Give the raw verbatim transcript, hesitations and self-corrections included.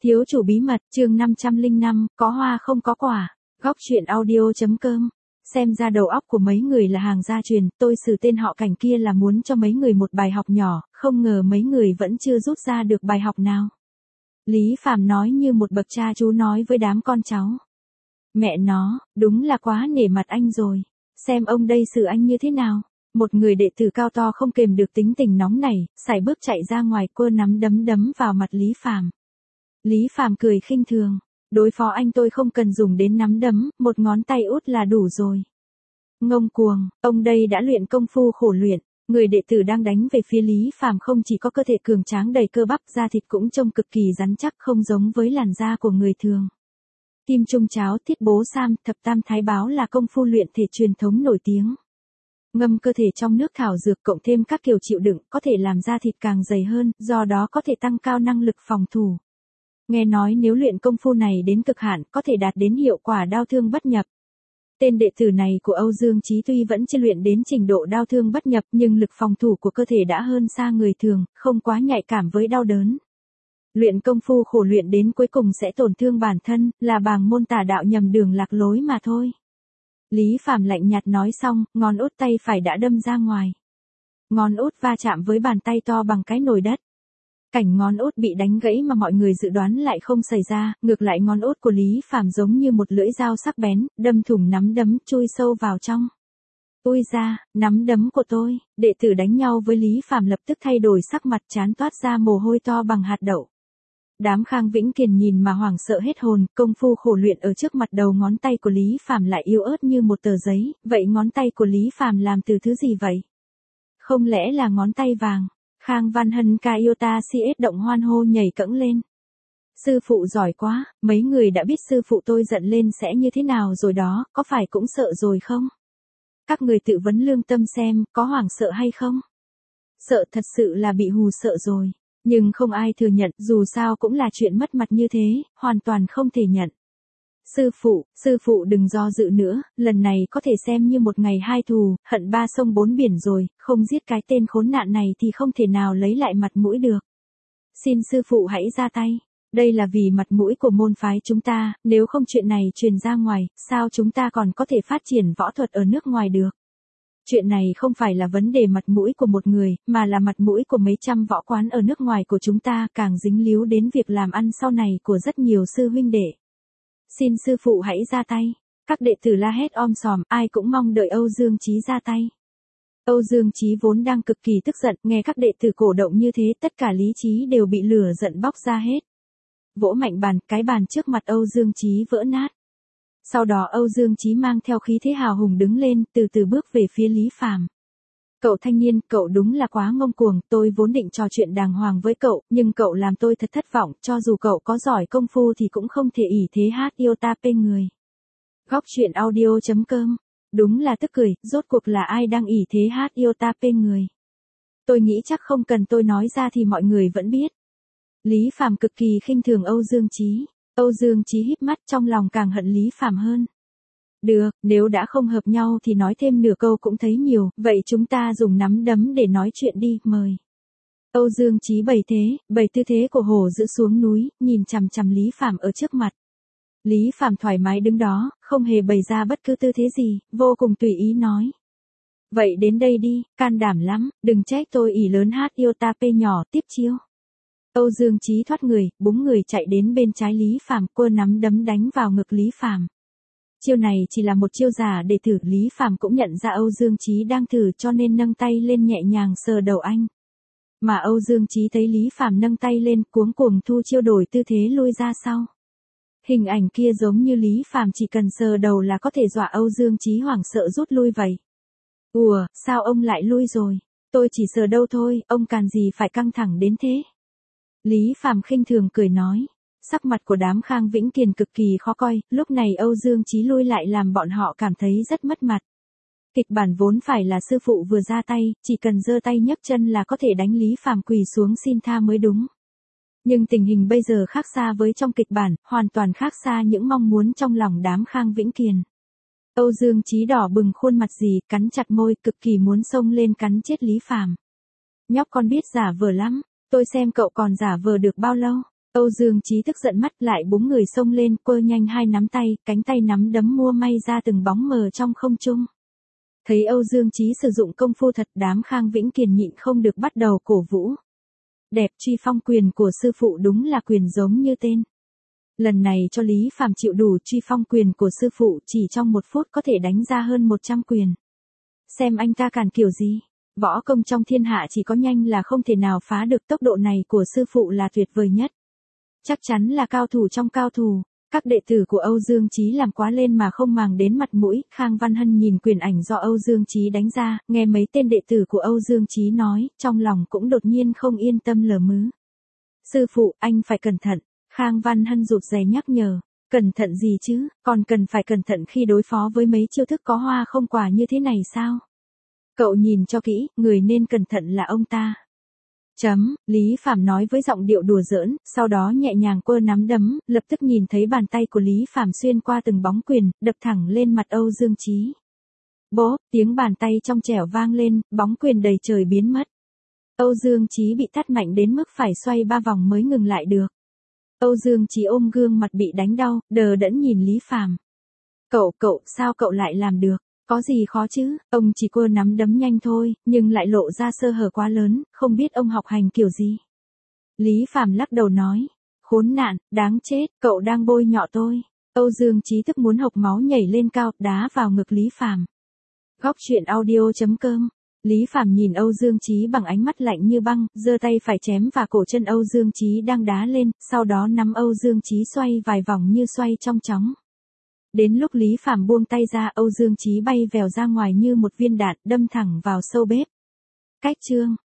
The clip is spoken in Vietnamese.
Thiếu chủ bí mật, chương năm trăm lẻ năm, có hoa không có quả. Góc truyện audio.com. Xem ra đầu óc của mấy người là hàng gia truyền, tôi xử tên họ Cảnh kia là muốn cho mấy người một bài học nhỏ, không ngờ mấy người vẫn chưa rút ra được bài học nào. Lý Phàm nói như một bậc cha chú nói với đám con cháu. Mẹ nó, đúng là quá nể mặt anh rồi. Xem ông đây xử anh như thế nào. Một người đệ tử cao to không kềm được tính tình nóng nảy, sải bước chạy ra ngoài, quơ nắm đấm đấm vào mặt Lý Phàm. Lý Phàm cười khinh thường, đối phó anh tôi không cần dùng đến nắm đấm, một ngón tay út là đủ rồi. Ngông cuồng, ông đây đã luyện công phu khổ luyện, người đệ tử đang đánh về phía Lý Phàm không chỉ có cơ thể cường tráng đầy cơ bắp, da thịt cũng trông cực kỳ rắn chắc, không giống với làn da của người thường. Kim Trung Cháo, Thiết Bố Sam, Thập Tam Thái Báo là công phu luyện thể truyền thống nổi tiếng. Ngâm cơ thể trong nước thảo dược cộng thêm các kiểu chịu đựng có thể làm da thịt càng dày hơn, do đó có thể tăng cao năng lực phòng thủ. Nghe nói nếu luyện công phu này đến cực hạn có thể đạt đến hiệu quả đao thương bất nhập. Tên đệ tử này của Âu Dương Chí tuy vẫn chưa luyện đến trình độ đao thương bất nhập nhưng lực phòng thủ của cơ thể đã hơn xa người thường, không quá nhạy cảm với đau đớn. Luyện công phu khổ luyện đến cuối cùng sẽ tổn thương bản thân, là bàng môn tà đạo nhầm đường lạc lối mà thôi. Lý Phàm lạnh nhạt nói xong, ngón út tay phải đã đâm ra ngoài. Ngón út va chạm với bàn tay to bằng cái nồi đất. Cảnh ngón út bị đánh gãy mà mọi người dự đoán lại không xảy ra, ngược lại ngón út của Lý Phàm giống như một lưỡi dao sắc bén, đâm thủng nắm đấm, chui sâu vào trong. Ui da, nắm đấm của tôi, đệ tử đánh nhau với Lý Phàm lập tức thay đổi sắc mặt, trán toát ra mồ hôi to bằng hạt đậu. Đám Khang Vĩnh Kiền nhìn mà hoảng sợ hết hồn, công phu khổ luyện ở trước mặt đầu ngón tay của Lý Phàm lại yếu ớt như một tờ giấy, vậy ngón tay của Lý Phàm làm từ thứ gì vậy? Không lẽ là ngón tay vàng? Khang Văn Hân Kayota xê ét động hoan hô nhảy cẫng lên. Sư phụ giỏi quá, mấy người đã biết sư phụ tôi giận lên sẽ như thế nào rồi đó, có phải cũng sợ rồi không? Các người tự vấn lương tâm xem, có hoảng sợ hay không? Sợ, thật sự là bị hù sợ rồi. Nhưng không ai thừa nhận, dù sao cũng là chuyện mất mặt như thế, hoàn toàn không thể nhận. Sư phụ, sư phụ đừng do dự nữa, lần này có thể xem như một ngày hai thù, hận ba sông bốn biển rồi, không giết cái tên khốn nạn này thì không thể nào lấy lại mặt mũi được. Xin sư phụ hãy ra tay, đây là vì mặt mũi của môn phái chúng ta, nếu không chuyện này truyền ra ngoài, sao chúng ta còn có thể phát triển võ thuật ở nước ngoài được. Chuyện này không phải là vấn đề mặt mũi của một người, mà là mặt mũi của mấy trăm võ quán ở nước ngoài của chúng ta, càng dính líu đến việc làm ăn sau này của rất nhiều sư huynh đệ. Xin sư phụ hãy ra tay. Các đệ tử la hét om sòm, ai cũng mong đợi Âu Dương Chí ra tay. Âu Dương Chí vốn đang cực kỳ tức giận, nghe các đệ tử cổ động như thế, tất cả lý trí đều bị lửa giận bóc ra hết. Vỗ mạnh bàn, cái bàn trước mặt Âu Dương Chí vỡ nát. Sau đó Âu Dương Chí mang theo khí thế hào hùng đứng lên, từ từ bước về phía Lý Phàm. Cậu thanh niên, cậu đúng là quá ngông cuồng, tôi vốn định trò chuyện đàng hoàng với cậu, nhưng cậu làm tôi thật thất vọng, cho dù cậu có giỏi công phu thì cũng không thể ỷ thế hát yêu ta pê người. Góc truyện audio.com. Đúng là tức cười, rốt cuộc là ai đang ỷ thế hát yêu ta pê người. Tôi nghĩ chắc không cần tôi nói ra thì mọi người vẫn biết. Lý Phàm cực kỳ khinh thường Âu Dương Chí. Âu Dương Chí híp mắt, trong lòng càng hận Lý Phàm hơn. Được, nếu đã không hợp nhau thì nói thêm nửa câu cũng thấy nhiều, vậy chúng ta dùng nắm đấm để nói chuyện đi, mời. Âu Dương Chí bày thế, bày tư thế của hổ giữ xuống núi, nhìn chằm chằm Lý Phàm ở trước mặt. Lý Phàm thoải mái đứng đó, không hề bày ra bất cứ tư thế gì, vô cùng tùy ý nói. Vậy đến đây đi, can đảm lắm, đừng trách tôi ỷ lớn hát yêu ta pê nhỏ, tiếp chiêu. Âu Dương Chí thoát người, búng người chạy đến bên trái Lý Phàm, quơ nắm đấm đánh vào ngực Lý Phàm. Chiêu này chỉ là một chiêu giả để thử, Lý Phàm cũng nhận ra Âu Dương Chí đang thử cho nên nâng tay lên nhẹ nhàng sờ đầu anh. Mà Âu Dương Chí thấy Lý Phàm nâng tay lên, cuống cuồng thu chiêu đổi tư thế lui ra sau. Hình ảnh kia giống như Lý Phàm chỉ cần sờ đầu là có thể dọa Âu Dương Chí hoảng sợ rút lui vậy. Ủa, sao ông lại lui rồi? Tôi chỉ sờ đâu thôi, ông càn gì phải căng thẳng đến thế? Lý Phàm khinh thường cười nói. Sắc mặt của đám Khang Vĩnh Kiền cực kỳ khó coi, lúc này Âu Dương Chí lui lại làm bọn họ cảm thấy rất mất mặt. Kịch bản vốn phải là sư phụ vừa ra tay, chỉ cần giơ tay nhấc chân là có thể đánh Lý Phàm quỳ xuống xin tha mới đúng. Nhưng tình hình bây giờ khác xa với trong kịch bản, hoàn toàn khác xa những mong muốn trong lòng đám Khang Vĩnh Kiền. Âu Dương Chí đỏ bừng khuôn mặt gì, cắn chặt môi, cực kỳ muốn xông lên cắn chết Lý Phàm. Nhóc con biết giả vờ lắm, tôi xem cậu còn giả vờ được bao lâu. Âu Dương Chí tức giận mắt lại búng người xông lên, quơ nhanh hai nắm tay, cánh tay nắm đấm mua may ra từng bóng mờ trong không trung. Thấy Âu Dương Chí sử dụng công phu thật, đám Khang Vĩnh Kiền nhịn không được bắt đầu cổ vũ. Đẹp, truy phong quyền của sư phụ đúng là quyền giống như tên. Lần này cho Lý Phàm chịu đủ, truy phong quyền của sư phụ chỉ trong một phút có thể đánh ra hơn một trăm quyền. Xem anh ta cản kiểu gì. Võ công trong thiên hạ chỉ có nhanh là không thể nào phá được, tốc độ này của sư phụ là tuyệt vời nhất. Chắc chắn là cao thủ trong cao thủ. Các đệ tử của Âu Dương Chí làm quá lên mà không màng đến mặt mũi. Khang Văn Hân nhìn quyền ảnh do Âu Dương Chí đánh ra, nghe mấy tên đệ tử của Âu Dương Chí nói, trong lòng cũng đột nhiên không yên tâm lờ mứ. Sư phụ, anh phải cẩn thận. Khang Văn Hân rụt rè nhắc nhở. Cẩn thận gì chứ, còn cần phải cẩn thận khi đối phó với mấy chiêu thức có hoa không quả như thế này sao? Cậu nhìn cho kỹ, người nên cẩn thận là ông ta. Chấm, Lý Phàm nói với giọng điệu đùa giỡn, sau đó nhẹ nhàng quơ nắm đấm, lập tức nhìn thấy bàn tay của Lý Phàm xuyên qua từng bóng quyền, đập thẳng lên mặt Âu Dương Chí. Bố, tiếng bàn tay trong trẻo vang lên, bóng quyền đầy trời biến mất. Âu Dương Chí bị tát mạnh đến mức phải xoay ba vòng mới ngừng lại được. Âu Dương Chí ôm gương mặt bị đánh đau, đờ đẫn nhìn Lý Phàm. Cậu, cậu, sao cậu lại làm được? Có gì khó chứ, ông chỉ quơ nắm đấm nhanh thôi, nhưng lại lộ ra sơ hở quá lớn, không biết ông học hành kiểu gì. Lý Phàm lắc đầu nói, khốn nạn, đáng chết, cậu đang bôi nhọ tôi. Âu Dương Chí tức muốn hộc máu nhảy lên cao, đá vào ngực Lý Phàm. Góc truyện audio chấm com. Lý Phàm nhìn Âu Dương Chí bằng ánh mắt lạnh như băng, giơ tay phải chém vào cổ chân Âu Dương Chí đang đá lên, sau đó nắm Âu Dương Chí xoay vài vòng như xoay trong chóng. Đến lúc Lý Phàm buông tay ra, Âu Dương Chí bay vèo ra ngoài như một viên đạn, đâm thẳng vào sâu bếp. Cách chương